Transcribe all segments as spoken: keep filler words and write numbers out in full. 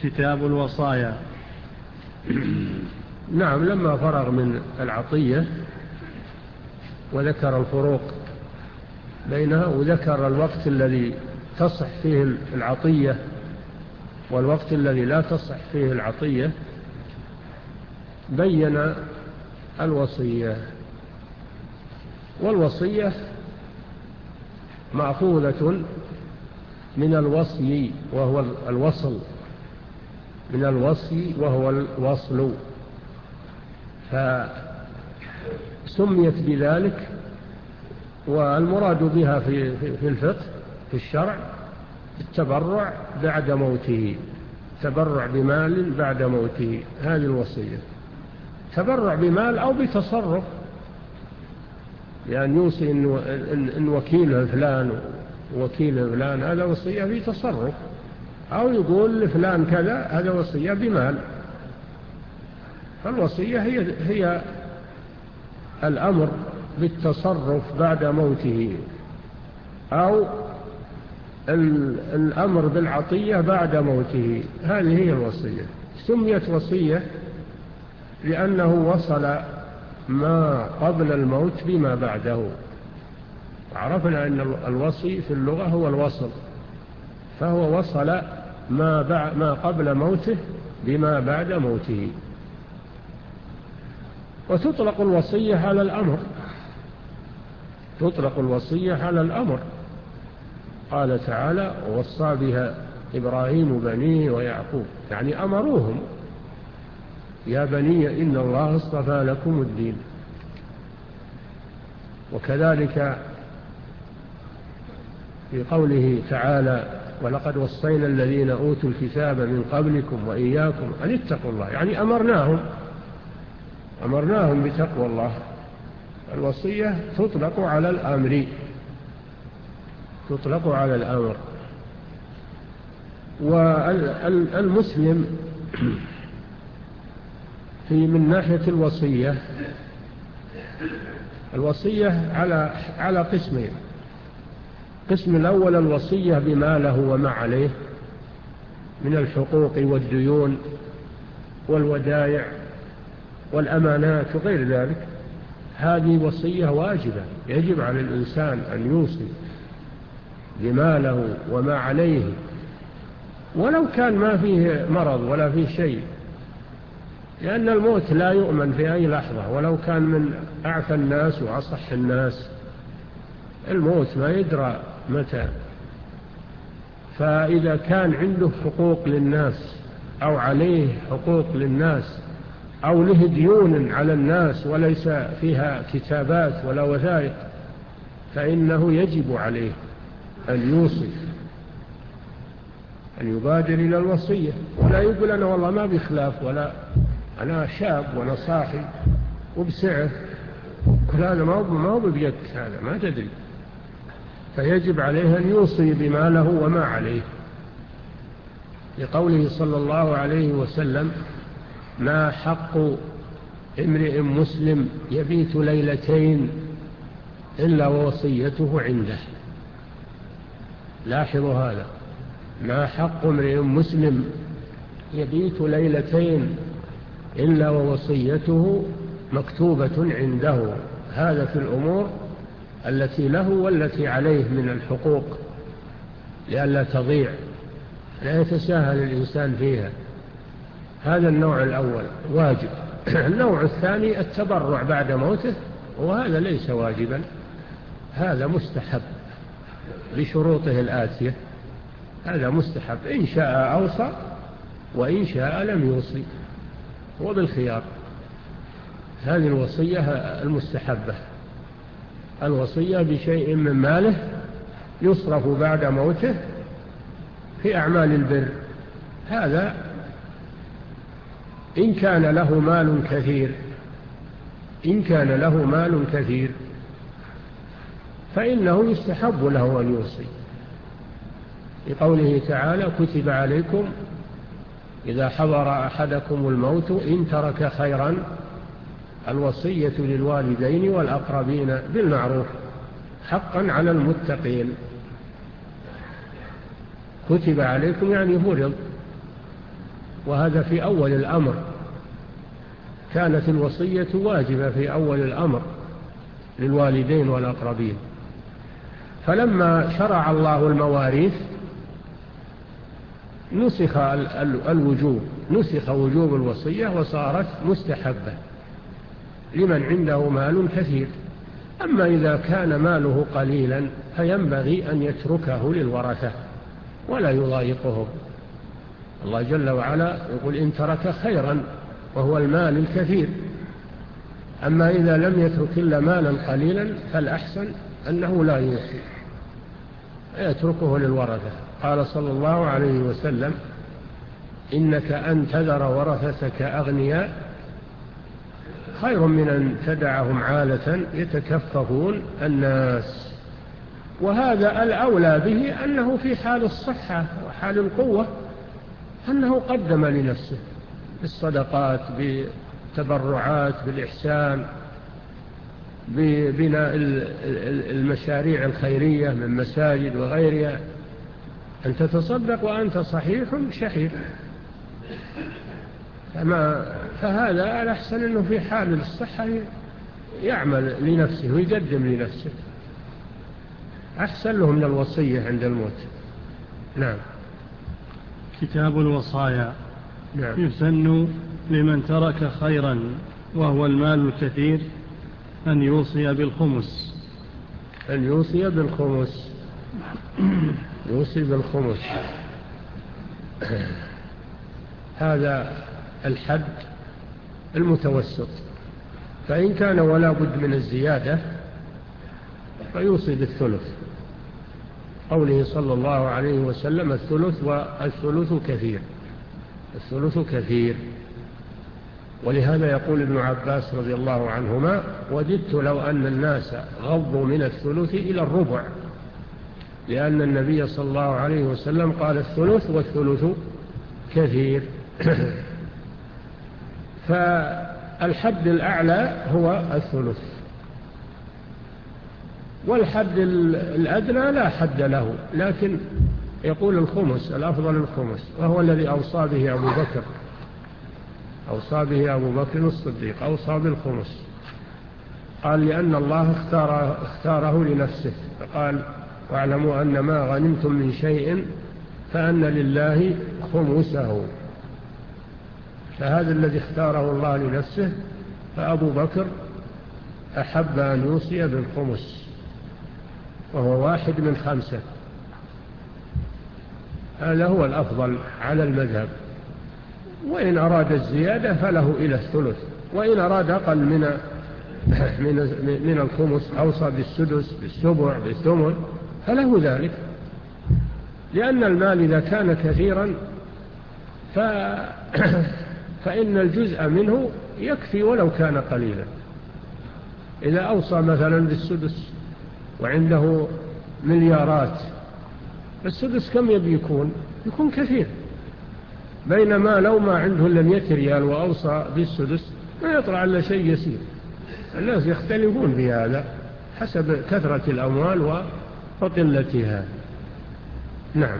كتاب الوصايا. نعم، لما فرغ من العطية وذكر الفروق بينها وذكر الوقت الذي تصح فيه العطية والوقت الذي لا تصح فيه العطية، بين الوصية. والوصية مأخوذة من الوصي وهو الوصل، من الوصي وهو الوصل، فسميت بذلك. والمراد بها في في الفقه في الشرع التبرع بعد موته، تبرع بمال بعد موته، هذه الوصية. تبرع بمال أو بتصرف، يعني يوصي إن, إن وكيله فلان وكيله فلان، هذا وصية بتصرف، أو يقول لفلان كذا، هذا وصية بمال. فالوصية هي, هي الأمر بالتصرف بعد موته، أو الأمر بالعطية بعد موته، هذه هي الوصية. سميت وصية لأنه وصل ما قبل الموت بما بعده. عرفنا أن الوصي في اللغة هو الوصل، فهو وصل ما, ما قبل موته بما بعد موته. وتطلق الوصية على الأمر، تطلق الوصية على الأمر. قال تعالى: ووصى بها إبراهيم بنيه ويعقوب، يعني أمروهم: يا بني إن الله اصطفى لكم الدين. وكذلك في قوله تعالى: ولقد وصينا الذين أوتوا الكتاب من قبلكم وإياكم أن اتقوا الله، يعني أمرناهم أمرناهم بتقوى الله. الوصية تطلق على الأمر، تطلق على الأمر. والمسلم في من ناحية الوصية، الوصية على على قسمين. قسم الأول الوصية بما له وما عليه من الحقوق والديون والودائع والأمانات وغير ذلك، هذه وصية واجبة، يجب على الإنسان أن يوصي بما له وما عليه، ولو كان ما فيه مرض ولا فيه شيء، لأن الموت لا يؤمن في أي لحظة، ولو كان من أعفى الناس وأصح الناس، الموت ما يدرى متى. فإذا كان عنده حقوق للناس أو عليه حقوق للناس أو له ديون على الناس وليس فيها كتابات ولا وثائق، فإنه يجب عليه أن يوصي، أن يبادر إلى الوصية، ولا يقول أنا والله ما بخلاف، ولا أنا شاب وأنا صاحي وبسعه، كل هذا ما هو بيدك، هذا ما تدري. فيجب عليه أن يوصي بما له وما عليه، لقوله صلى الله عليه وسلم: ما حق امرئ مسلم يبيت ليلتين إلا ووصيته عنده. لاحظوا هذا: ما حق امرئ مسلم يبيت ليلتين إلا ووصيته مكتوبة عنده. هذا في الأمور التي له والتي عليه من الحقوق، لئلا تضيع، لا يتساهل الإنسان فيها. هذا النوع الأول واجب. النوع الثاني التبرع بعد موته، وهذا ليس واجبا، هذا مستحب بشروطه الآتية. هذا مستحب، إن شاء أوصى وإن شاء لم يوصي، هو بالخيار. هذه الوصية المستحبة، الوصية بشيء من ماله يصرف بعد موته في أعمال البر. هذا إن كان له مال كثير، إن كان له مال كثير فإنه يستحب له أن يوصي، لقوله تعالى: كتب عليكم إذا حضر أحدكم الموت إن ترك خيرا الوصية للوالدين والأقربين بالمعروف حقا على المتقين. كتب عليكم يعني فرض، وهذا في أول الأمر، كانت الوصية واجبة في أول الأمر للوالدين والأقربين، فلما شرع الله المواريث نسخ الوجوب نسخ وجوب الوصية وصارت مستحبة لمن عنده مال كثير. أما إذا كان ماله قليلا فينبغي أن يتركه للورثة ولا يضايقهم. الله جل وعلا يقول إن ترك خيرا وهو المال الكثير. أما إذا لم يترك إلا مالا قليلا فالأحسن أنه لا يوصي، يتركه للورثة. قال صلى الله عليه وسلم إنك أن تذر ورثتك أغنياء خير من أن تدعهم عالة يتكففون الناس. وهذا الأولى به أنه في حال الصحة وحال القوة أنه قدم لنفسه بالصدقات، بالتبرعات، بالإحسان، ببناء المشاريع الخيرية من مساجد وغيرها، أن تتصدق وأنت صحيح شحيح. فهذا الأحسن أنه في حال الصحة يعمل لنفسه ويقدم لنفسه، أحسن له من الوصية عند الموت. نعم. كتاب الوصايا. نعم. يسن لمن ترك خيرا وهو المال الكثير أن يوصي بالخمس. أن يوصي بالخمس يوصي بالخمس هذا الحد المتوسط، فإن كان ولا بد من الزيادة فيوصي بالثلث، قوله صلى الله عليه وسلم الثلث والثلث كثير الثلث كثير. ولهذا يقول ابن عباس رضي الله عنهما وددت لو أن الناس غضوا من الثلث إلى الربع، لأن النبي صلى الله عليه وسلم قال الثلث والثلث كثير. فالحد الأعلى هو الثلث، والحد الأدنى لا حد له، لكن يقول الخمس الأفضل الخمس، وهو الذي أوصى به أبو بكر أوصى به أبو بكر الصديق، أوصى بالخمس. قال لأن الله اختار اختاره لنفسه، فقال واعلموا أن ما غنمتم من شيء فأن لله خمسه، فهذا الذي اختاره الله لنفسه، فأبو بكر أحب أن يوصي بالخمس وهو واحد من خمسة. هذا هو الأفضل على المذهب، وإن أراد الزيادة فله إلى الثلث، وإن أراد أقل من من من الخمس أوصى بالسدس بالسبع بالثمن فله ذلك، لأن المال إذا كان كثيرا ف... فإن الجزء منه يكفي ولو كان قليلا. إذا أوصى مثلا بالسدس وعنده مليارات، السدس كم يبي يكون؟ يكون كثير، بينما لو ما عنده إلا مئة ريال وأوصى بالسدس ما يطلع إلا شيء يسير. الناس يختلفون في هذا حسب كثرة الأموال وقلتها. نعم.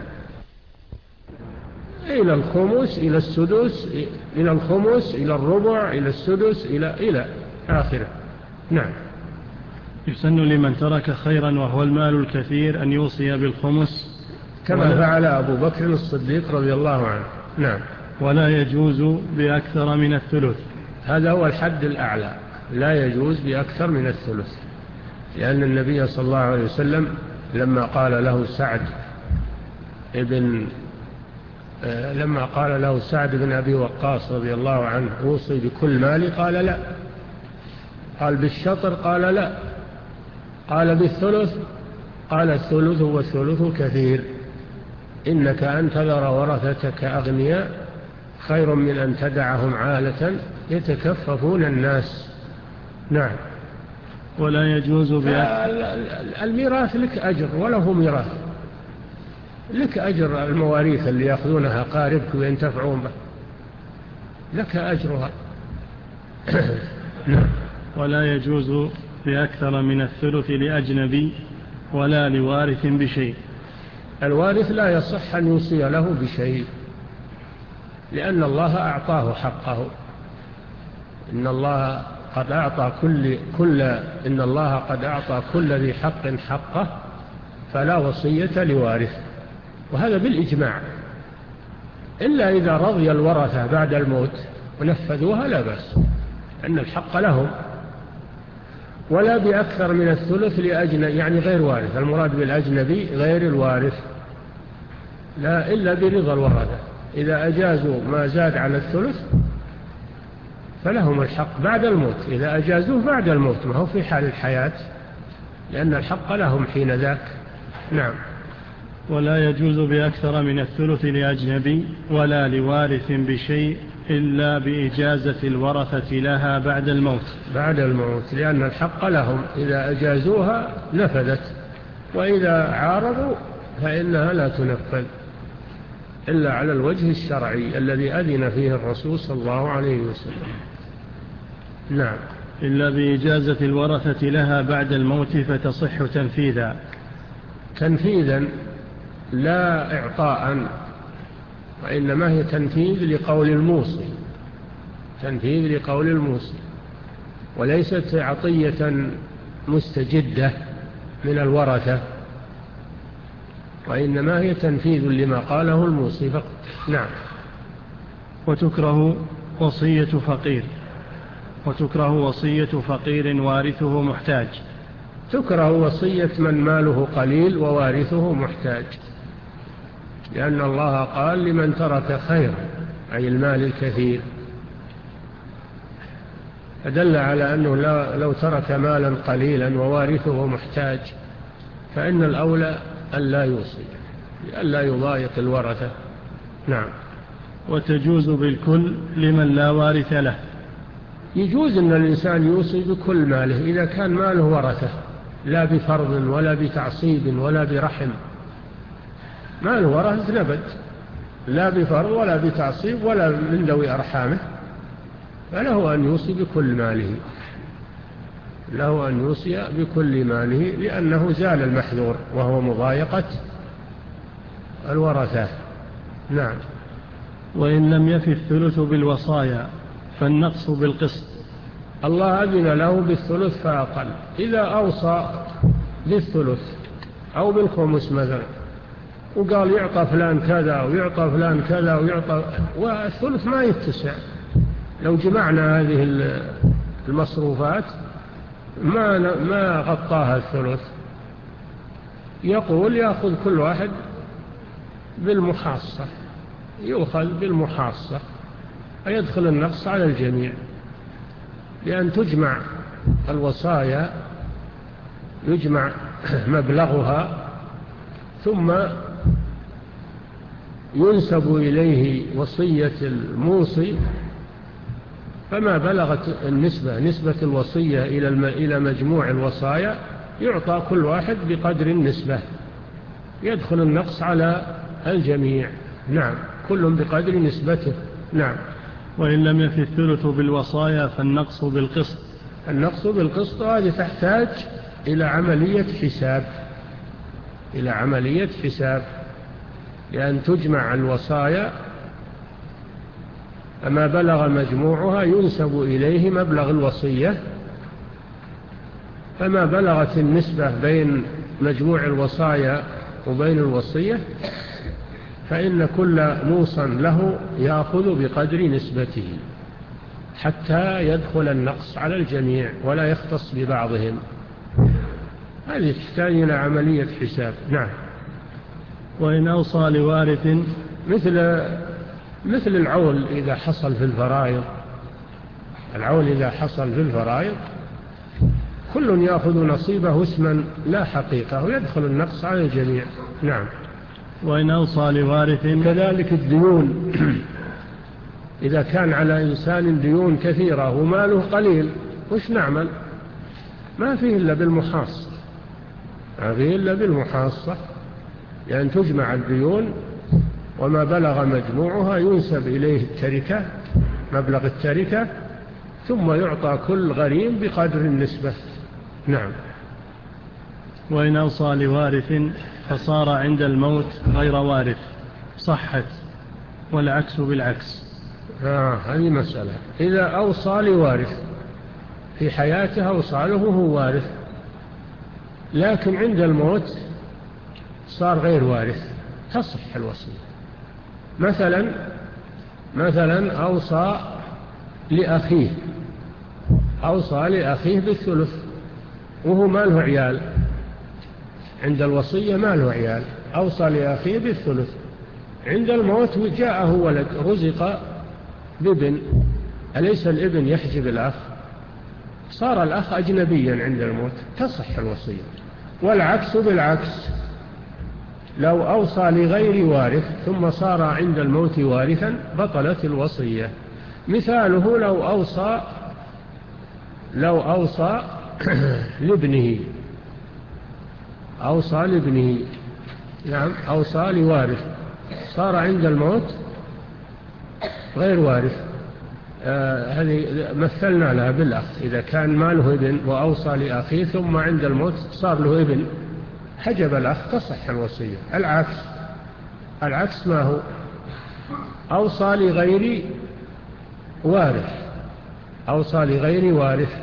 إلى الخمس إلى السدس إلى الخمس إلى الربع إلى السدس إلى إلى آخره. نعم. يسن لمن ترك خيرا وهو المال الكثير أن يوصي بالخمس كما فعل أبو بكر الصديق رضي الله عنه. نعم. ولا يجوز بأكثر من الثلث. هذا هو الحد الأعلى، لا يجوز بأكثر من الثلث، لأن النبي صلى الله عليه وسلم لما قال له سعد ابن لما قال له سعد بن أبي وقاص رضي الله عنه اوصي بكل مالي، قال لا. قال بالشطر، قال لا. قال بالثلث، قال الثلث والثلث كثير. إنك أن تذر ورثتك أغنياء خير من أن تدعهم عالة يتكففون الناس. نعم. ولا يجوز الميراث لك أجر وله ميراث، لك أجر المواريث اللي يأخذونها قاربك وينتفعون به، لك أجرها. ولا يجوز بأكثر من الثلث لأجنبي ولا لوارث بشيء. الوارث لا يصح أن يوصي له بشيء، لأن الله أعطاه حقه. إن الله قد أعطى كل, كل إن الله قد أعطى كل ذي حق حقه فلا وصية لوارث، وهذا بالإجماع، إلا إذا رضي الورثة بعد الموت ونفذوها لا بأس، أن الحق لهم. ولا بأكثر من الثلث لأجنبي، يعني غير وارث، المراد بالأجنبي غير الوارث، لا إلا برضا الورثة. إذا أجازوا ما زاد على الثلث فلهم الحق بعد الموت، إذا أجازوه بعد الموت، ما هو في حال الحياة، لأن الحق لهم حين ذاك. نعم. ولا يجوز بأكثر من الثلث لأجنبي ولا لوارث بشيء إلا بإجازة الورثة لها بعد الموت. بعد الموت، لأن الحق لهم، إذا أجازوها نفذت، وإذا عارضوا فإنها لا تنفذ إلا على الوجه الشرعي الذي أذن فيه الرسول صلى الله عليه وسلم. نعم. إلا بإجازة الورثة لها بعد الموت فتصح تنفيذا. تنفيذا لا إعطاء، وإنما هي تنفيذ لقول الموصي، تنفيذ لقول الموصي، وليست عطية مستجدة من الورثة، وإنما هي تنفيذ لما قاله الموصي فقط. نعم. وتكره وصية فقير وتكره وصية فقير وارثه محتاج. تكره وصية من ماله قليل ووارثه محتاج، لأن الله قال لمن ترك خير، أي المال الكثير، فدل على أنه لو ترك مالا قليلا ووارثه محتاج فإن الأولى أن لا يوصي، لأن لا يضايق الورثة. نعم. وتجوز بالكل لمن لا وارث له. يجوز أن الإنسان يوصي بكل ماله إذا كان ماله ورثة، لا بفرض ولا بتعصيب ولا برحم، ماله ورثة نبت، لا بفرض ولا بتعصيب ولا من ذوي أرحامه، فله أن يوصي بكل ماله، له أن يوصي بكل ماله، لأنه زال المحذور وهو مضايقة الورثة. نعم. وإن لم يفي الثلث بالوصايا فالنقص بالقسط. الله أذن له بالثلث فأقل، إذا أوصى بالثلث أو بالخمس مثلا وقال يعطى فلان كذا ويعطى فلان كذا ويعطى، والثلث ما يتسع، لو جمعنا هذه المصروفات ما ما غطاها الثلث، يقول يأخذ كل واحد بالمحاصة، يؤخذ بالمحاصة فيدخل النقص على الجميع، لأن تجمع الوصايا، يجمع مبلغها ثم ينسب إليه وصية الموصي، فما بلغت النسبة نسبة الوصية إلى مجموع الوصايا يعطى كل واحد بقدر النسبة، يدخل النقص على الجميع. نعم. كل بقدر نسبته. نعم. وإن لم يفي الثلث بالوصايا فالنقص بالقسط. النقص بالقسط هذه تحتاج إلى عملية حساب، إلى عملية حساب، لأن تجمع الوصايا، أما بلغ مجموعها ينسب إليه مبلغ الوصية، فما بلغت النسبة بين مجموع الوصايا وبين الوصية فإن كل موصى له يأخذ بقدر نسبته حتى يدخل النقص على الجميع ولا يختص ببعضهم. هذه تحتاج إلى عملية حساب. نعم. وإن أوصى لوارث مثل مثل العول إذا حصل في الفرائض، العول إذا حصل في الفرائض كل يأخذ نصيبه اسما لا حقيقة ويدخل النقص على الجميع. نعم. وإن أوصى لوارث كذلك الديون، إذا كان على إنسان ديون كثيرة وماله قليل وش نعمل؟ ما فيه إلا بالمحاصة، ما فيه إلا بالمحاصة، لأن يعني تجمع الديون وما بلغ مجموعها ينسب إليه التركة، مبلغ التركة، ثم يعطى كل غريم بقدر النسبة. نعم. وإن أوصى لوارث فصار عند الموت غير وارث صحت والعكس بالعكس. آه هذه مسألة. إذا أوصى لوارث في حياته أوصى له هو وارث، لكن عند الموت صار غير وارث، تصح الوصية. مثلا مثلا أوصى لأخيه أوصى لأخيه بالثلث وهو ما له عيال، عند الوصية ما له عيال، أوصى لأخيه بالثلث، عند الموت جاءه ولد رزق بابن، أليس الابن يحجب الأخ؟ صار الأخ أجنبيا عند الموت، تصح الوصية. والعكس بالعكس، لو أوصى لغير وارث ثم صار عند الموت وارثا بطلت الوصية. مثاله لو أوصى لو أوصى لابنه أوصى لابنه نعم أوصى لوارث، صار عند الموت غير وارث. آه هذه مثلنا لها بالأخ، إذا كان ما له ابن وأوصى لأخيه ثم عند الموت صار له ابن حجب الأخ، تصح الوصية. العكس العكس ما هو؟ أوصى لغير وارث أوصى لغير وارث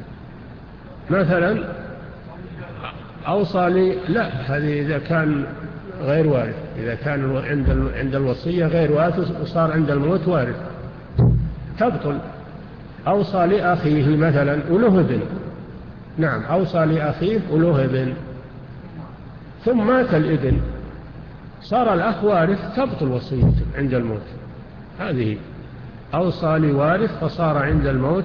مثلا أوصى لي لا هذه إذا كان غير وارث، إذا كان عند عند الوصية غير وارث وصار عند الموت وارث تبطل. أوصى لأخيه مثلا وله ابن، نعم أوصى لأخيه وله ابن ثم مات الابن صار الأخ وارث، تبطل وصيته عند الموت. هذه أوصى لوارث فصار عند الموت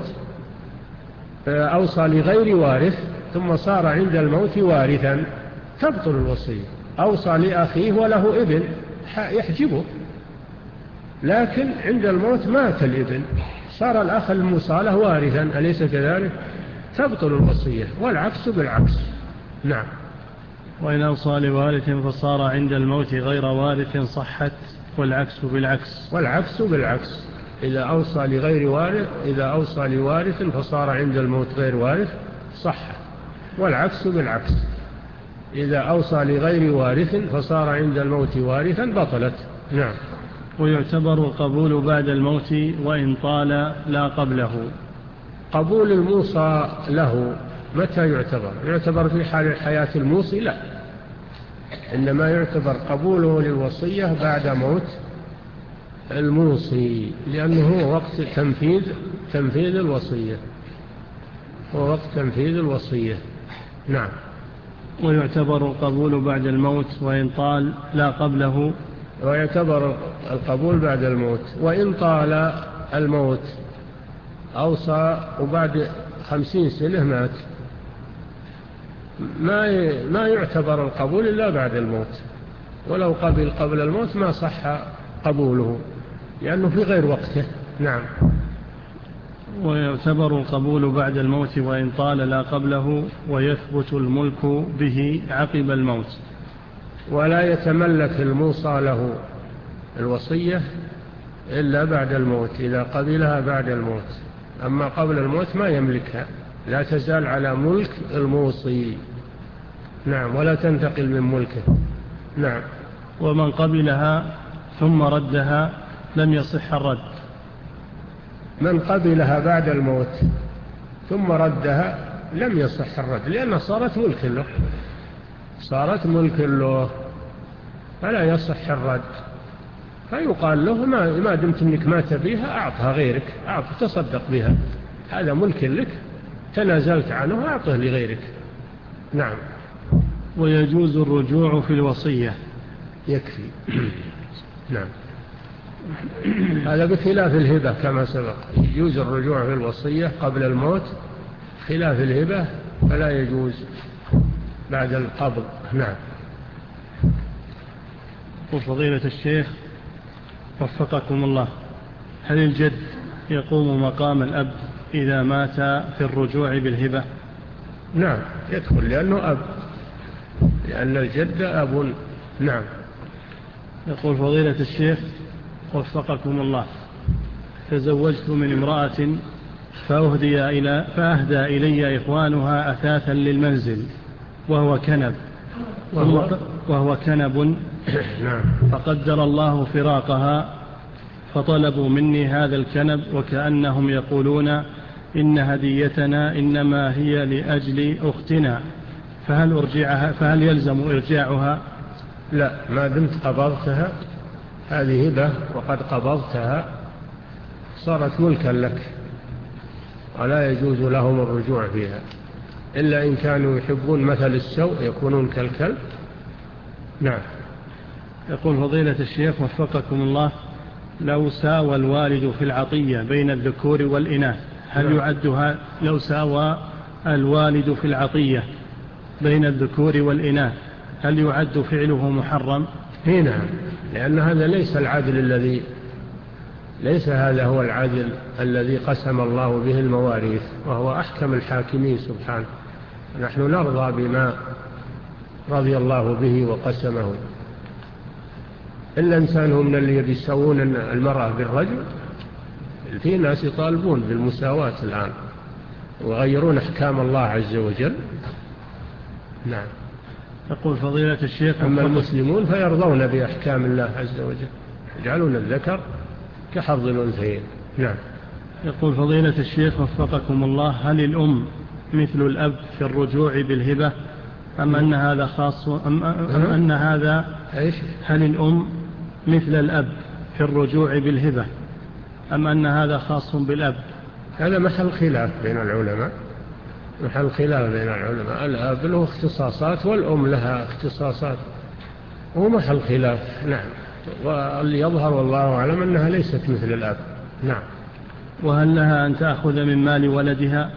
أوصى لغير وارث ثم صار عند الموت وارثا، تبطل الوصية. أوصى لأخيه وله ابن يحجبه، لكن عند الموت مات الابن صار الأخ الموصى له وارثا، أليس كذلك؟ تبطل الوصية. والعكس بالعكس. نعم. وإن أوصى لوارث فصار عند الموت غير وارث صحت، والعكس بالعكس. والعكس بالعكس، إذا أوصى لغير وارث إذا أوصى لوارث فصار عند الموت غير وارث صحت، والعكس بالعكس، إذا أوصى لغير وارث فصار عند الموت وارثا بطلت. نعم. ويعتبر القبول بعد الموت وإن طال لا قبله. قبول الموصى له متى يعتبر؟ يعتبر في حال حياة الموصي؟ لا، إنما يعتبر قبوله للوصية بعد موت الموصي، لأنه هو وقت تنفيذ تنفيذ الوصية هو وقت تنفيذ الوصية. نعم. ويعتبر القبول بعد الموت وإن طال لا قبله. ويعتبر القبول بعد الموت وإن طال الموت، أوصى وبعد خمسين سنة مات، ما ما يعتبر القبول إلا بعد الموت، ولو قبل قبل الموت ما صح قبوله لأنه في غير وقته. نعم. ويعتبر القبول بعد الموت وإن طال لا قبله، ويثبت الملك به عقب الموت. ولا يتملك الموصى له الوصية إلا بعد الموت إذا قبلها بعد الموت، أما قبل الموت ما يملكها، لا تزال على ملك الموصي. نعم. ولا تنتقل من ملكه. نعم. ومن قبلها ثم ردها لم يصح الرد. من قبلها بعد الموت ثم ردها لم يصح الرد، لأنها صارت ملك له صارت ملك له فلا يصح الرد. فيقال له ما, ما دمت انك ما تبيها أعطها غيرك، أعطها تصدق بها، هذا ملك لك تنازلت عنه أعطه لغيرك. نعم. ويجوز الرجوع في الوصية. يكفي. نعم. هذا بخلاف الهبة كما سبق، يجوز الرجوع في الوصية قبل الموت، خلاف الهبة فلا يجوز بعد القبض. نعم. وفضيلة الشيخ وفقكم الله، هل الجد يقوم مقام الأب إذا مات في الرجوع بالهبة؟ نعم يدخل، لأنه أب، لأن الجد أب. نعم. يقول فضيلة الشيخ وفقكم الله، تزوجت من امرأة فأهدي إلى فأهدى إلي إخوانها أثاثا للمنزل وهو كنب وهو, وهو كنب نعم. فقدر الله فراقها فطلبوا مني هذا الكنب وكأنهم يقولون إن هديتنا إنما هي لأجل أختنا، فهل أرجعها فهل يلزم إرجاعها؟ لا، ما دمت قبضتها هذه هبة وقد قبضتها صارت ملكا لك، ولا يجوز لهم الرجوع فيها إلا إن كانوا يحبون مثل السوء يكونون كالكلب. نعم. يقول فضيلة الشيخ وفقكم الله: لو ساوى الوالد في العطية بين الذكور والإناث هل نعم. يعدها لو ساوى الوالد في العطية بين الذكور والإناث هل يعد فعله محرم؟ هنا لأن هذا ليس العدل الذي ليس هذا هو العدل الذي قسم الله به المواريث، وهو أحكم الحاكمين سبحانه. نحن نرضى بما رضي الله به وقسمه. إلا إنسان هم من اللي يسوون المرأة بالرجل، في ناس يطالبون بالمساواة الآن ويغيرون أحكام الله عز وجل. نعم. يقول فضيلة الشيخ: أما المسلمون فيرضون بأحكام الله عز وجل، يجعلون الذكر كحظ الأنثيين. نعم. يقول فضيلة الشيخ وفقكم الله: هل الأم مثل الأب في الرجوع بالهبة أم أن هذا خاص أم, أم أن هذا إيش؟ هل الأم مثل الأب في الرجوع بالهبة أم أن هذا خاص بالأب؟ هذا محل خلاف بين العلماء، محل خلاف بين العلماء. الأب له اختصاصات والأم لها اختصاصات، وهو محل خلاف. نعم. واللي يظهر والله أعلم أنها ليست مثل الأب. نعم. وهل لها أن تأخذ من مال ولدها؟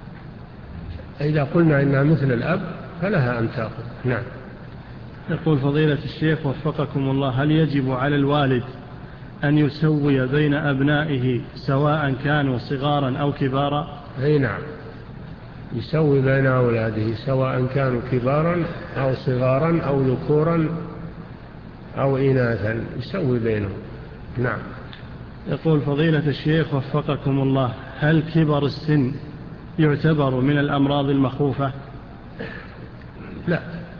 إذا قلنا إنها مثل الأب فلها أن تأخذ. نعم. يقول فضيلة الشيخ وفقكم الله: هل يجب على الوالد أن يسوي بين أبنائه سواء كانوا صغارا أو كبارا؟ أي نعم، يسوي بين أولاده سواء كانوا كبارا أو صغارا أو ذكورا أو إناثا، يسوي بينهم. نعم. يقول فضيلة الشيخ وفقكم الله: هل كبر السن يعتبر من الأمراض المخوفة؟ لا،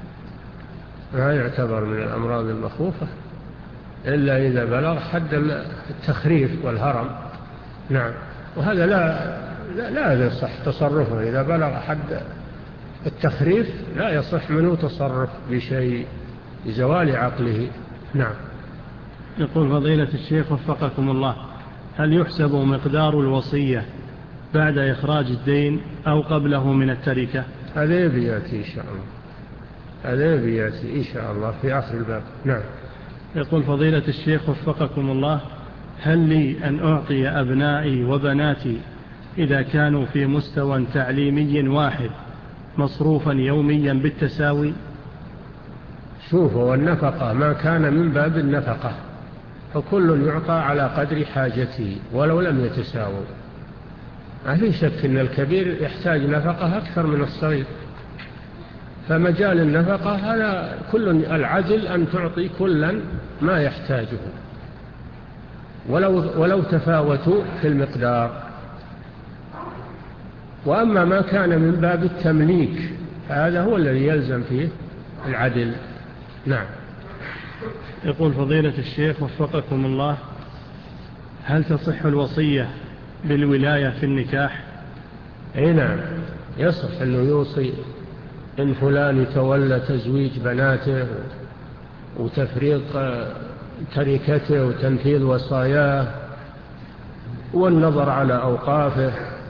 ما يعتبر من الأمراض المخوفة إلا إذا بلغ حد التخريف والهرم. نعم. وهذا لا لا, لا يصح تصرفه إذا بلغ حد التخريف، لا يصح منه تصرف بشيء لزوال عقله. نعم. يقول فضيلة الشيخ وفقكم الله: هل يحسب مقدار الوصية بعد إخراج الدين أو قبله من التركة؟ هذا يبي يأتي إن شاء الله، هذا يبي يأتي إن شاء الله في آخر الباب. نعم. يقول فضيلة الشيخ وفقكم الله: هل لي أن أعطي أبنائي وبناتي إذا كانوا في مستوى تعليمي واحد مصروفا يوميا بالتساوي؟ شوف، والنفقة ما كان من باب النفقة، فكل يعطى على قدر حاجته ولو لم يتساووا. ما في شك أن الكبير يحتاج نفقة أكثر من الصغير، فمجال النفقة هذا كل العدل أن تعطي كلا ما يحتاجه ولو, ولو تفاوتوا في المقدار. وأما ما كان من باب التمليك هذا هو الذي يلزم فيه العدل. نعم. يقول فضيلة الشيخ وفقكم الله: هل تصح الوصية بالولاية في النكاح؟ أي نعم، يصح أنه يوصي إن فلان يتولى تزويج بناته وتفريق تركته وتنفيذ وصاياه والنظر على أوقافه.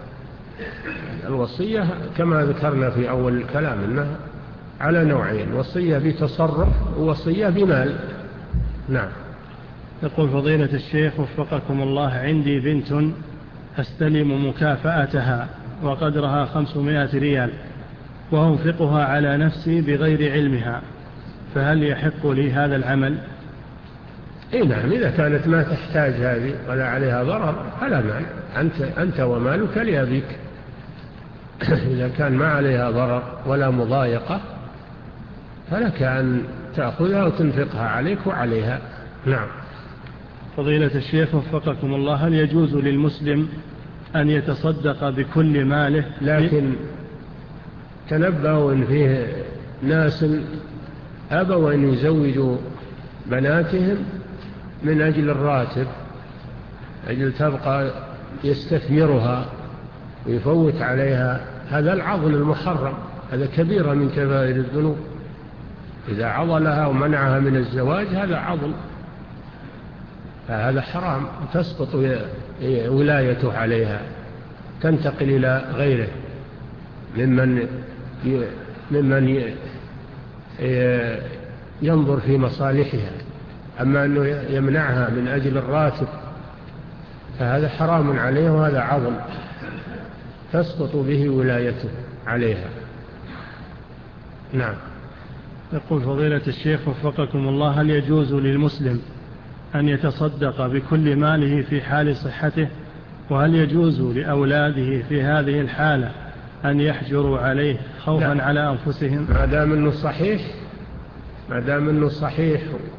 الوصية كما ذكرنا في أول الكلام أنها على نوعين: وصية بتصرف ووصية بمال. نعم. يقول فضيلة الشيخ وفقكم الله: عندي بنت أستلم مكافأتها وقدرها خمسمائة ريال وأنفقها على نفسي بغير علمها، فهل يحق لي هذا العمل؟ إيه نعم، إذا كانت ما تحتاج هذه ولا عليها ضرر فلا مال، أنت, أنت ومالك لأبيك. إذا كان ما عليها ضرر ولا مضايقة فلك أن تأخذها وتنفقها عليك وعليها. نعم. فضيلة الشيخ وفقكم الله: هل يجوز للمسلم أن يتصدق بكل ماله؟ لكن تنبهوا إن فيه ناس أبوا أن يزوجوا بناتهم من أجل الراتب أجل تبقى يستثمرها ويفوت عليها، هذا العضل المحرم، هذا كبيرة من كبائر الذنوب. إذا عضلها ومنعها من الزواج هذا عضل، فهذا حرام، تسقط ولايته عليها، تنتقل إلى غيره ممن ممن ينظر في مصالحها. أما أنه يمنعها من أجل الراتب فهذا حرام عليه، وهذا عضل تسقط به ولايته عليها. نعم. يقول فضيلة الشيخ وفقكم الله: هل يجوز للمسلم أن يتصدق بكل ماله في حال صحته؟ وهل يجوز لأولاده في هذه الحالة أن يحجروا عليه خوفا لا. على أنفسهم؟ ما دام أنه صحيح ما دام أنه صحيح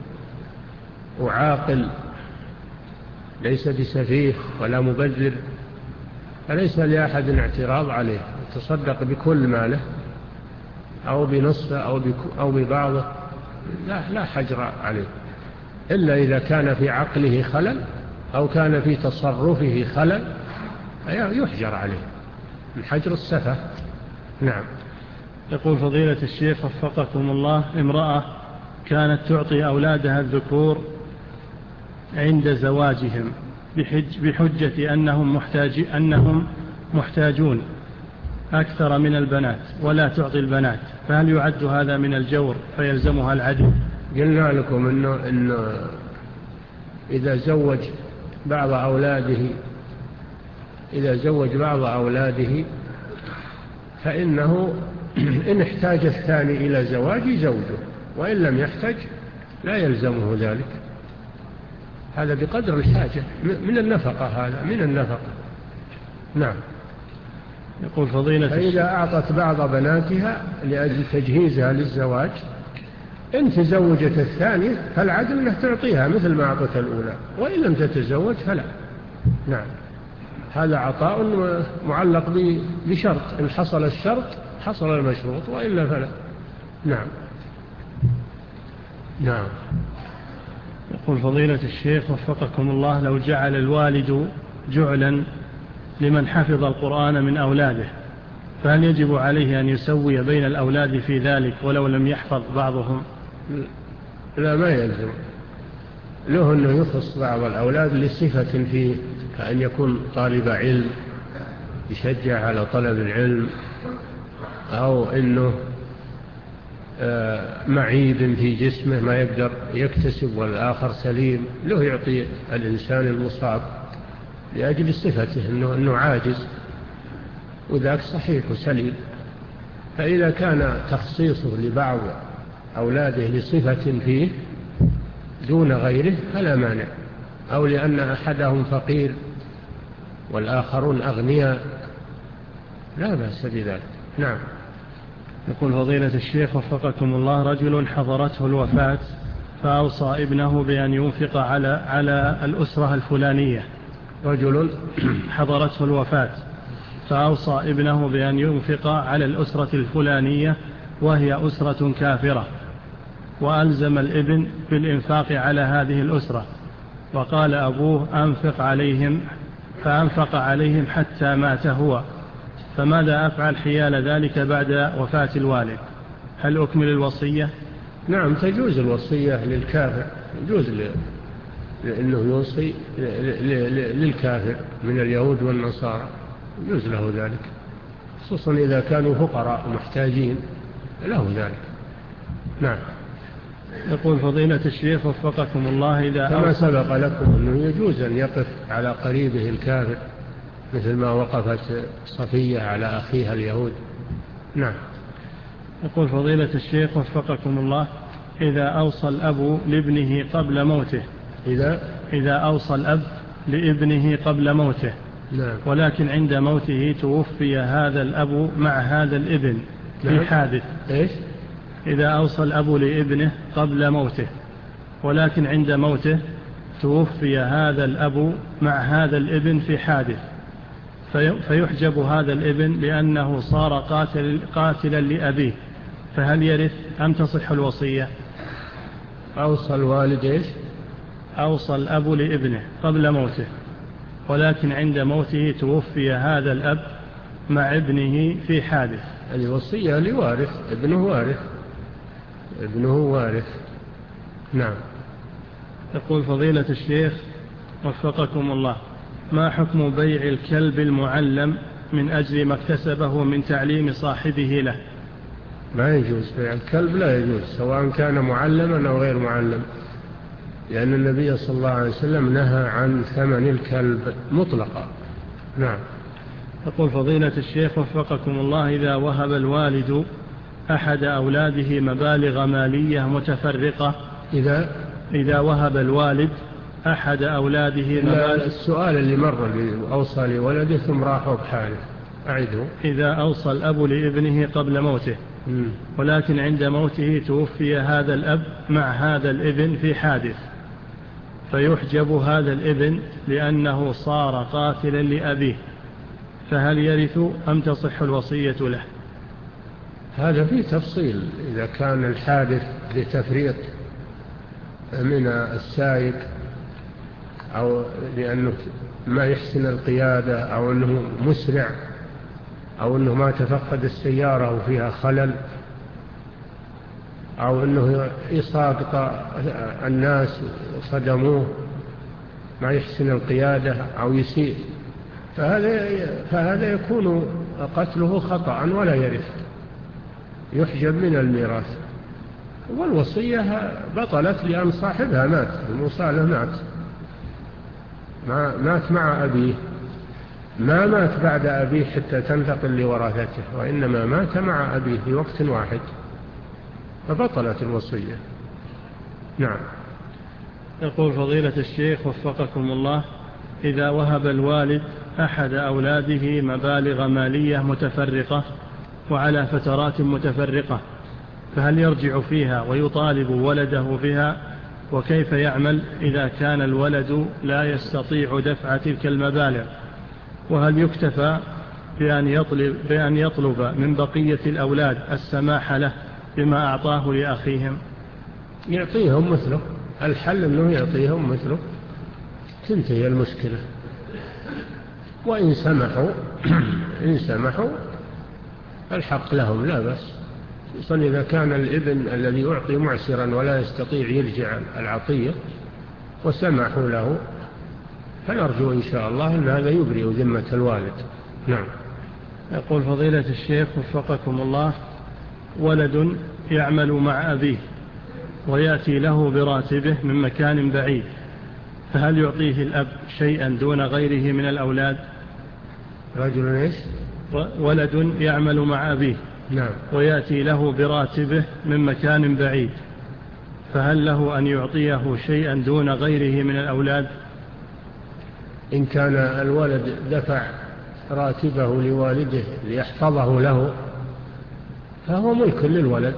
وعاقل، ليس بسفيه ولا مبذر، فليس لأحد اعتراض عليه، يتصدق بكل ماله أو بنصفه أو, أو ببعضه، لا, لا حجر عليه، إلا إذا كان في عقله خلل أو كان في تصرفه خلل يحجر عليه من حجر السفه. نعم. يقول فضيلة الشيخ وفقكم الله: امرأة كانت تعطي أولادها الذكور عند زواجهم بحج بحجة أنهم, محتاج أنهم محتاجون أكثر من البنات ولا تعطي البنات، فهل يعد هذا من الجور فيلزمها العدل؟ قلنا لكم إنه, إنه إذا زوج بعض أولاده إذا زوج بعض أولاده فإنه إن احتاج الثاني إلى زواج زوجه، وإن لم يحتاج لا يلزمه ذلك، هذا بقدر الحاجة من النفقة، هذا من النفقة. نعم. يقول فضيلة فإذا أعطت بعض بناتها لأجل تجهيزها للزواج، إن تزوجت الثانية فالعدل أنها تعطيها مثل ما أعطت الأولى، وإن لم تتزوج فلا. نعم. هذا عطاء معلق بشرط، إن حصل الشرط حصل المشروط، وإلا فلا. نعم. نعم. يقول فضيلة الشيخ وفقكم الله: لو جعل الوالد جعلا لمن حفظ القرآن من أولاده، فهل يجب عليه أن يسوي بين الأولاد في ذلك ولو لم يحفظ بعضهم؟ لا، ما يلزم له أنه يخص بعض الأولاد لصفة فيه، كأن يكون طالب علم يشجع على طلب العلم، أو أنه معيب في جسمه ما يقدر يكتسب والآخر سليم، له يعطي الإنسان المصاب لأجل صفته أنه, إنه عاجز وذاك صحيح وسليم. فإذا كان تخصيصه لبعض أولاده لصفة فيه دون غيره فلا مانع، أو لأن أحدهم فقير والآخرون أغنياء لا بأس بذلك. نعم. يقول فضيلة الشيخ وفقكم الله: رجل حضرته الوفاة فأوصى ابنه بأن ينفق على على الأسرة الفلانية. رجل حضرته الوفاة فأوصى ابنه بأن ينفق على الأسرة الفلانية وهي أسرة كافرة، وألزم الابن بالإنفاق على هذه الأسرة، وقال أبوه أنفق عليهم، فأنفق عليهم حتى مات هو، فماذا أفعل حيال ذلك بعد وفاة الوالد؟ هل أكمل الوصية؟ نعم، تجوز الوصية للكافر، يجوز لأنه يوصي للكافر من اليهود والنصارى، يجوز له ذلك، خصوصا إذا كانوا فقراء ومحتاجين له ذلك. نعم. يقول فضيلة الشيخ وفقكم الله: إذا كما سبق لكم أنه يجوز أن يقف على قريبه الكافر مثل ما وقفت صفية على أخيها اليهود. نعم. يقول فضيلة الشيخ وفقكم الله: إذا أوصى الأب لابنه قبل موته إذا, إذا أوصى الأب لابنه قبل موته نعم. ولكن عند موته توفي هذا الأب مع هذا الابن في نعم. حادث. إيش؟ إذا أوصى الأب لابنه قبل موته ولكن عند موته توفي هذا الأب مع هذا الابن في حادث، فيحجب هذا الابن لأنه صار قاتل قاتلا لأبيه، فهل يرث أم تصح الوصية؟ أوصى الوالد إيش؟ أوصى الأب لابنه قبل موته ولكن عند موته توفي هذا الأب مع ابنه في حادث. الوصية لوارث، ابنه وارث، ابنه وارث. نعم. يقول فضيلة الشيخ وفقكم الله: ما حكم بيع الكلب المعلم من أجل ما اكتسبه من تعليم صاحبه له؟ ما يجوز بيع الكلب، لا يجوز سواء كان معلما أو غير معلم، لأن النبي صلى الله عليه وسلم نهى عن ثمن الكلب مطلقا. نعم. يقول فضيلة الشيخ وفقكم الله: إذا وهب الوالد أحد أولاده مبالغ مالية متفرقة إذا إذا وهب الوالد أحد أولاده مبالغ. السؤال اللي مر اللي أوصى لولده ثم راحوا بحاله أعده. إذا أوصى الأب لابنه قبل موته م. ولكن عند موته توفي هذا الأب مع هذا الابن في حادث، فيحجب هذا الابن لأنه صار قاتلا لأبيه، فهل يرث أم تصح الوصية له؟ هذا فيه تفصيل. إذا كان الحادث لتفريط من السائق أو لأنه ما يحسن القيادة أو أنه مسرع أو أنه ما تفقد السيارة وفيها خلل أو أنه يساقط الناس صدموه ما يحسن القيادة أو يسيء، فهذا, فهذا يكون قتله خطأ ولا يرث، يحجب من الميراث. والوصية بطلت لأن صاحبها مات، الموصى له مات، ما مات مع أبيه، ما مات بعد أبيه حتى تنتقل لورثته، وإنما مات مع أبيه في وقت واحد، فبطلت الوصية. نعم. يقول فضيلة الشيخ وفقكم الله: إذا وهب الوالد أحد أولاده مبالغ مالية متفرقة وعلى فترات متفرقة، فهل يرجع فيها ويطالب ولده بها؟ وكيف يعمل إذا كان الولد لا يستطيع دفع تلك المبالغ؟ وهل يكتفى بأن يطلب, بأن يطلب من بقية الأولاد السماح له بما أعطاه لأخيهم؟ يعطيهم مثله، الحل أنه يعطيهم مثله، تنتهي المشكلة. وإن سمحوا إن سمحوا الحق لهم لا بس، خصوصا إذا كان الابن الذي يعطي معسرا ولا يستطيع يرجع العطية وسمحوا له، فنرجو إن شاء الله أن هذا يبرئ ذمة الوالد. نعم. يقول فضيلة الشيخ وفقكم الله: ولد يعمل مع أبيه ويأتي له براتبه من مكان بعيد، فهل يعطيه الأب شيئا دون غيره من الأولاد؟ رجل إيش؟ ولد يعمل مع أبيه نعم. ويأتي له براتبه من مكان بعيد، فهل له أن يعطيه شيئا دون غيره من الأولاد؟ إن كان الولد دفع راتبه لوالده ليحفظه له فهو ملك للولد،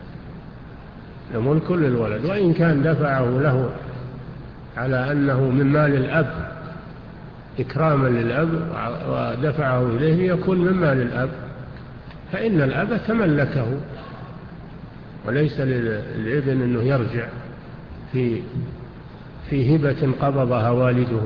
ملك للولد. وإن كان دفعه له على أنه من مال الأب إكراما للأب ودفعه إليه يكون من مال الأب، فإن الأب تملكه، وليس للابن أنه يرجع في في هبة قبضها والده.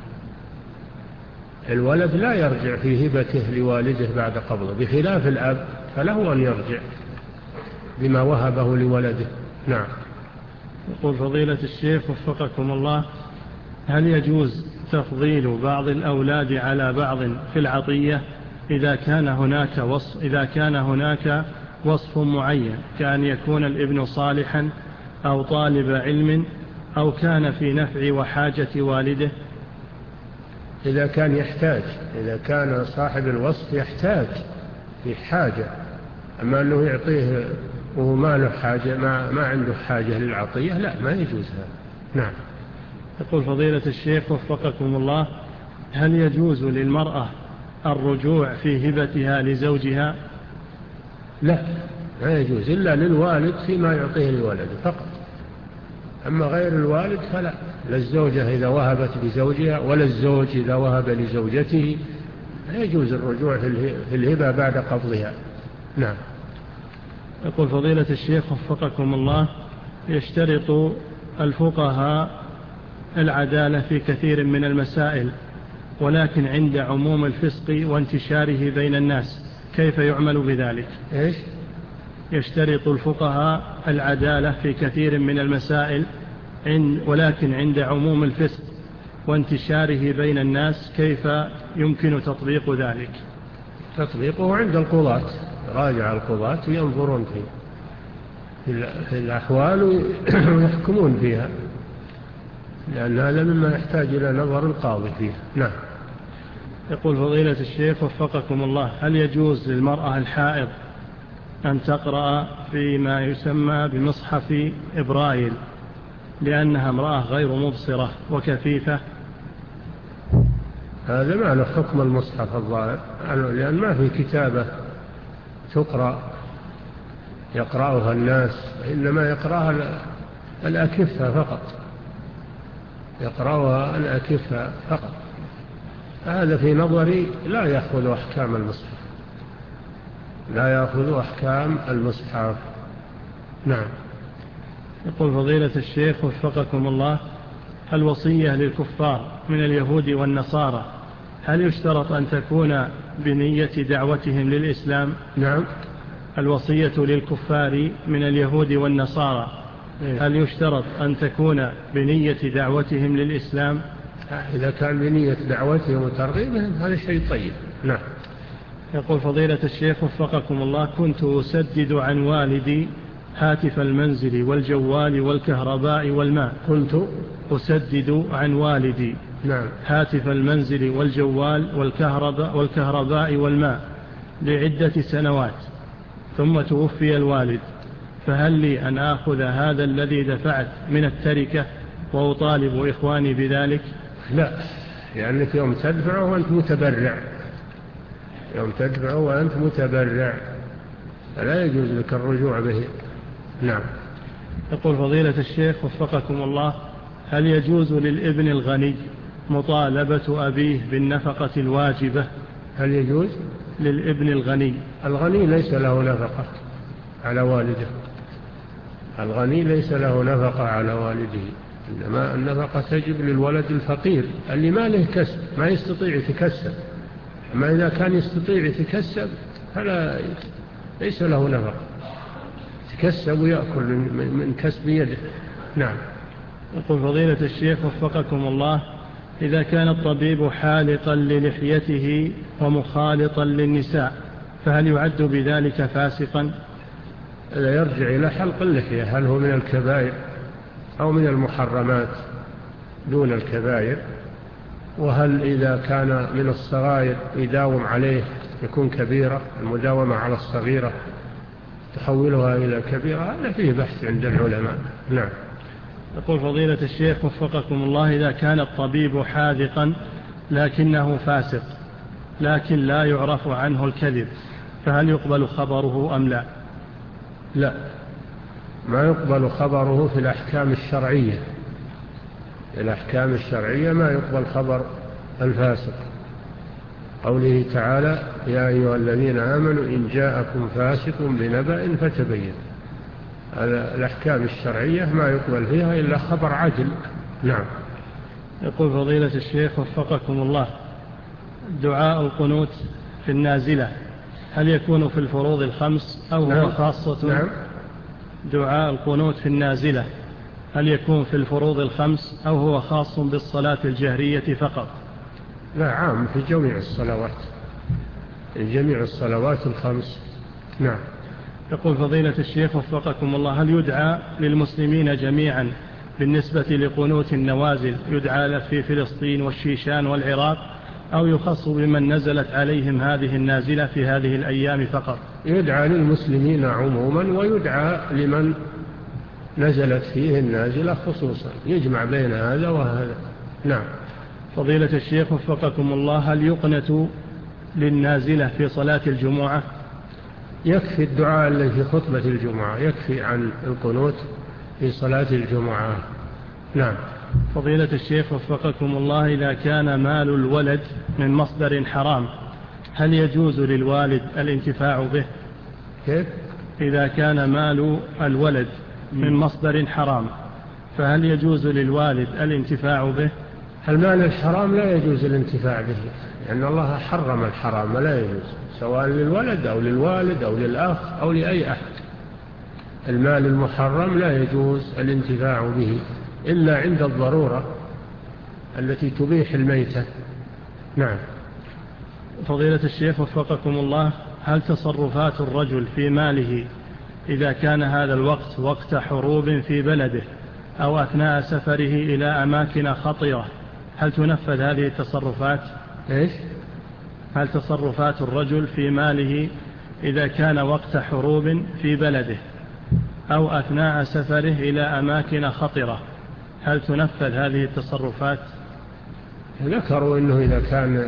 الولد لا يرجع في هبته لوالده بعد قبضه، بخلاف الأب فله أن يرجع بما وهبه لولده. نعم. يقول فضيلة الشيخ وفقكم الله: هل يجوز تفضيل بعض الأولاد على بعض في العطية إذا كان هناك وصف إذا كان هناك وصف معين، كأن يكون الابن صالحا أو طالب علم أو كان في نفع وحاجة والده؟ إذا كان يحتاج، إذا كان صاحب الوصف يحتاج في حاجة، أما أنه يعطيه وهو ما له حاجة، ما, ما عنده حاجة للعطية، لا، ما يجوز هذا. نعم. يقول فضيلة الشيخ وفقكم الله: هل يجوز للمرأة الرجوع في هبتها لزوجها؟ لا، ما يجوز إلا للوالد فيما يعطيه الولد فقط، أما غير الوالد فلا، لا الزوجة إذا وهبت لزوجها ولا الزوج إذا وهب لزوجته، لا يجوز الرجوع في الهبة بعد قبضها. نعم. يقول فضيلة الشيخ وفقكم الله: يشترط الفقهاء العدالة في كثير من المسائل، ولكن عند عموم الفسق وانتشاره بين الناس كيف يعمل بذلك؟ إيش؟ يشترط الفقهاء العدالة في كثير من المسائل، ولكن عند عموم الفسق وانتشاره بين الناس كيف يمكن تطبيق ذلك؟ تطبيقه عند القضاة، راجع القضاة وينظرون فيه في الأحوال ويحكمون فيها، لأن هذا مما يحتاج إلى نظر القاضي فيه. نعم. يقول فضيلة الشيخ وفقكم الله، هل يجوز للمرأة الحائض أن تقرأ فيما يسمى بمصحف إبرايل لأنها امرأة غير مبصرة وكفيفة؟ هذا ما له حكم المصحف الظاهر، لأن ما في كتابة تقرأ يقرأها الناس، إنما يقرأها الأكفة فقط، يقرأها الأكفة فقط. هذا في نظري لا يأخذ أحكام المصحف، لا يأخذ أحكام المصحف. نعم. يقول فضيلة الشيخ وفقكم الله، الوصية للكفار من اليهود والنصارى هل يشترط أن تكون بنية دعوتهم للإسلام؟ نعم. الوصية للكفار من اليهود والنصارى هل يشترط أن تكون بنية دعوتهم للإسلام؟ إذا كان بنية دعوتهم وترغيبهم هذا شيء طيب. نعم. يقول فضيلة الشيخ وفقكم الله، كنت أسدد عن والدي هاتف المنزل والجوال والكهرباء والماء. كنت أسدد عن والدي نعم. هاتف المنزل والجوال والكهرباء, والكهرباء والماء لعدة سنوات، ثم توفي الوالد، فهل لي أن آخذ هذا الذي دفعت من التركة وأطالب إخواني بذلك؟ لا، لأنك يوم تدفعه وأنت متبرع، يوم تدفعه وأنت متبرع فلا يجوز لك الرجوع به. نعم. يقول فضيلة الشيخ وفقكم الله، هل يجوز للابن الغني مطالبة أبيه بالنفقة الواجبة؟ هل يجوز للابن الغني؟ الغني ليس له نفقة على والده، الغني ليس له نفقة على والده، إنما النفقة تجب للولد الفقير اللي ما له كسب، ما يستطيع يتكسب. أما إذا كان يستطيع يتكسب فلا ليس له نفقة، يتكسب ويأكل من كسب يده. نعم. يقول فضيلة الشيخ وفقكم الله، إذا كان الطبيب حالقا للحيته ومخالطا للنساء فهل يعد بذلك فاسقا؟ هذا يرجع إلى حلق اللحية، هل هو من الكبائر أو من المحرمات دون الكبائر؟ وهل إذا كان من الصغائر يداوم عليه يكون كبيرة؟ المداومة على الصغيرة تحولها إلى كبيرة، هذا فيه بحث عند العلماء. نعم. يقول فضيلة الشيخ وفقكم الله، إذا كان الطبيب حاذقا لكنه فاسق لكن لا يعرف عنه الكذب فهل يقبل خبره أم لا؟ لا، ما يقبل خبره في الأحكام الشرعية، في الأحكام الشرعية ما يقبل خبر الفاسق. قوله تعالى: يا أيها الذين آمنوا إن جاءكم فاسق بنبأ فتبين. الأحكام الشرعية ما يقبل فيها إلا خبر عدل. نعم. يقول فضيلة الشيخ وفقكم الله، دعاء القنوت في النازلة هل يكون في الفروض الخمس أو نعم. هو خاصة؟ نعم. دعاء القنوت في النازلة هل يكون في الفروض الخمس أو هو خاص بالصلاة الجهرية فقط؟ لا، عام في جميع الصلوات، جميع الصلوات الخمس. نعم. يقول فضيلة الشيخ وفقكم الله، هل يدعى للمسلمين جميعا بالنسبة لقنوت النوازل يدعى في فلسطين والشيشان والعراق أو يخص بمن نزلت عليهم هذه النازلة في هذه الأيام فقط؟ يدعى للمسلمين عموما ويدعى لمن نزلت فيه النازلة خصوصا، يجمع بين هذا وهذا. نعم. فضيلة الشيخ وفقكم الله، هل يقنت للنازلة في صلاة الجمعة؟ يكفي الدعاء الذي في خطبة الجمعة، يكفي عن القنوت في صلاة الجمعة. نعم. فضيلة الشيخ وفقكم الله، إذا كان مال الولد من مصدر حرام هل يجوز للوالد الانتفاع به؟ كيف؟ إذا كان مال الولد من مصدر حرام فهل يجوز للوالد الانتفاع به؟ المال الحرام لا يجوز الانتفاع به، لأن الله حرم الحرام لا يجوز، سواء للولد أو للوالد أو للأخ أو لأي أحد. المال المحرم لا يجوز الانتفاع به إلا عند الضرورة التي تبيح الميتة. نعم. فضيلة الشيخ وفقكم الله، هل تصرفات الرجل في ماله إذا كان هذا الوقت وقت حروب في بلده أو أثناء سفره إلى أماكن خطيرة، هل تنفذ هذه التصرفات؟ إيش؟ هل تصرفات الرجل في ماله إذا كان وقت حروب في بلده أو أثناء سفره إلى أماكن خطرة، هل تنفذ هذه التصرفات؟ ذكروا أنه إذا كان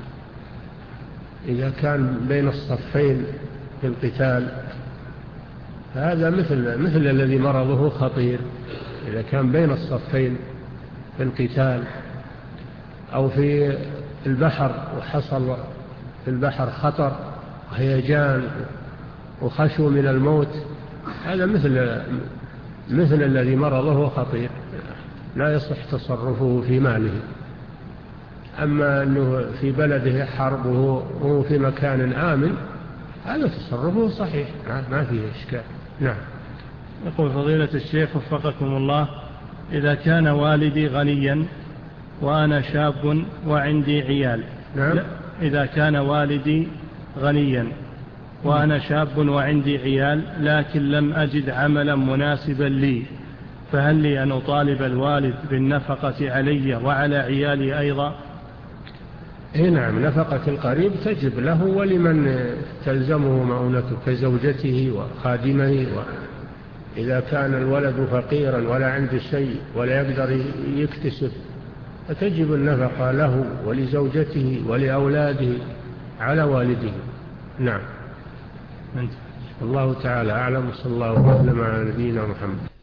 إذا كان بين الصفين في القتال هذا مثل مثل الذي مرضه خطير. إذا كان بين الصفين في القتال أو في البحر وحصل في البحر خطر وهيجان وخشوا من الموت، هذا مثل مثل الذي مرضه خطير، لا يصح تصرفه في ماله. أما أنه في بلده حرب وهو في مكان آمن، هذا تصرفه صحيح، ما فيه إشكال. نعم. يقول فضيلة الشيخ وفقكم الله، إذا كان والدي غنيا وأنا شاب وعندي عيال. نعم. إذا كان والدي غنيا وأنا شاب وعندي عيال لكن لم أجد عملا مناسبا لي، فهل لي أن أطالب الوالد بالنفقة علي وعلى عيالي أيضا؟ إيه نعم، نفقة القريب تجب له ولمن تلزمه مؤونته كزوجته وخادمه. وإذا كان الولد فقيرا ولا عنده شيء ولا يقدر يكتسب فتجب النفقة له ولزوجته ولأولاده على والده. نعم. الله تعالى أعلم، صلى الله وسلم على نبينا محمد.